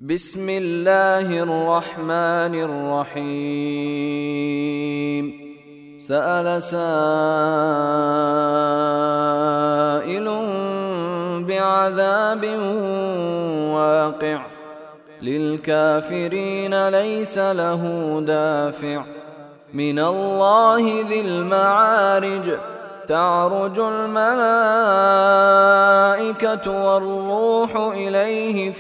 بسم الله الرحمن الرحيم. سأل سائل بعذاب واقع للكافرين ليس له دافع من الله ذي المعارج. تعرج الملائكة والروح إليه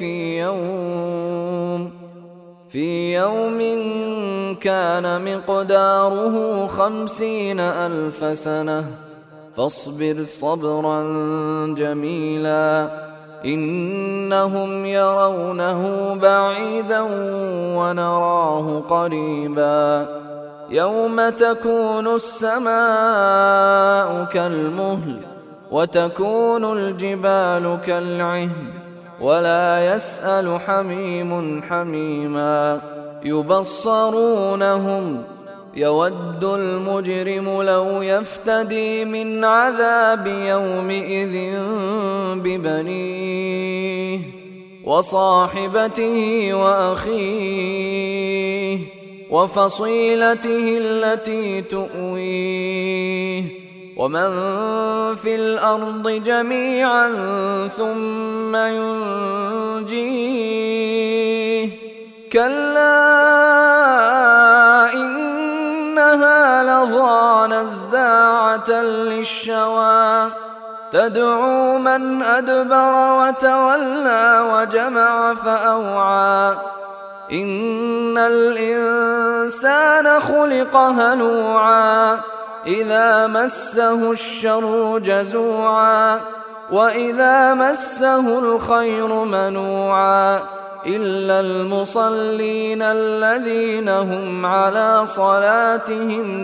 في يوم كان مقداره 50,000 سنة فاصبر صبرا جميلا إنهم يرونه بعيدا ونراه قريبا يوم تكون السماء كالمهل وتكون الجبال كالعهن ولا يسأل حميم حميما يبصرونهم يود المجرم لو يفتدي من عذاب يومئذ ببنيه وصاحبته وأخيه وفصيلته التي تؤويه ومن في الأرض جميعا ثم ينجيه كلا إنها لظى نزاعة للشوى تدعو من أدبر وتولى وجمع فأوعى إن الإنسان خلق هلوعا إذا مسه الشر جزوعا وإذا مسه الخير منوعا إلا المصلين الذين هم على صلاتهم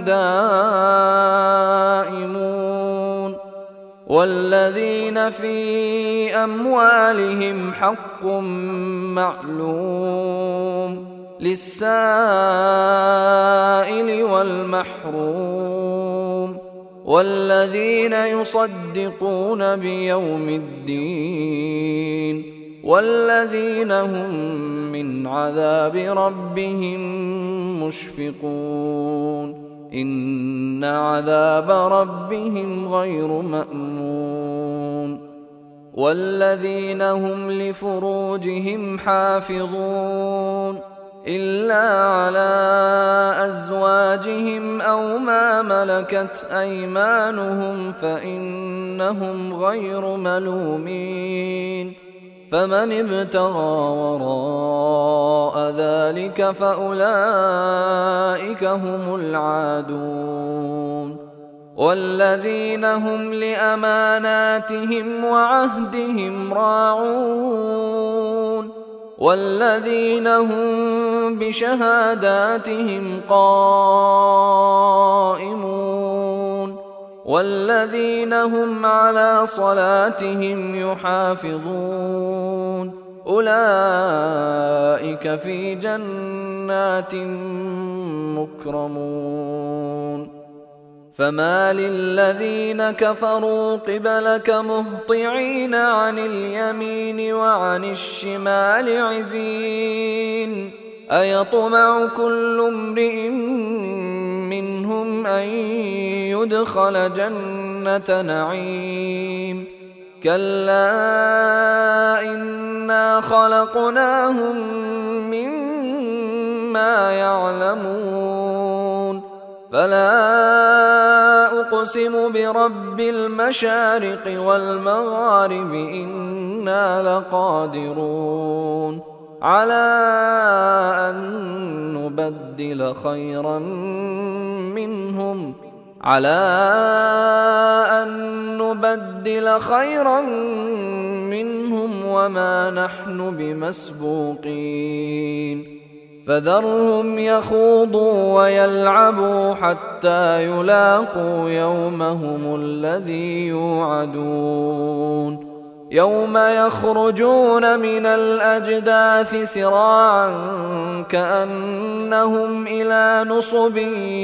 دائمون والذين في أموالهم حق معلوم للسائل والمحروم والذين يصدقون بيوم الدين والذين هم من عذاب ربهم مشفقون إن عذاب ربهم غير مأمون والذين هم لفروجهم حافظون إلا على أزواجهم أو ما ملكت أيمانهم فإنهم غير ملومين فمن ابتغى وراء ذلك فأولئك هم العادون والذين هم لأماناتهم وعهدهم راعون والذين هم بشهاداتهم قائمون والذين هم على صلاتهم يحافظون أولئك في جنات مكرمون فما للذين كفروا قبلك مهطعين عن اليمين وعن الشمال عزين أيطمع كل امرئ منهم أن يدخل جنة نعيم كلا إنا خلقناهم مما يعلمون فلا أقسم برب المشارق والمغارب إنا لقادرون على أن نبدل خيرا منهم وما نحن بمسبوقين فذرهم يخوضوا ويلعبوا حتى يلاقوا يومهم الذي يوعدون يوم يخرجون من الأجداث سراعا كأنهم إلى نصب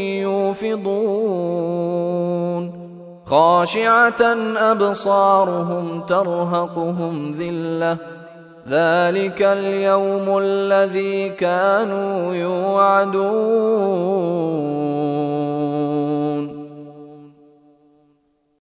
يوفضون خاشعة أبصارهم ترهقهم ذلة ذلك اليوم الذي كانوا يوعدون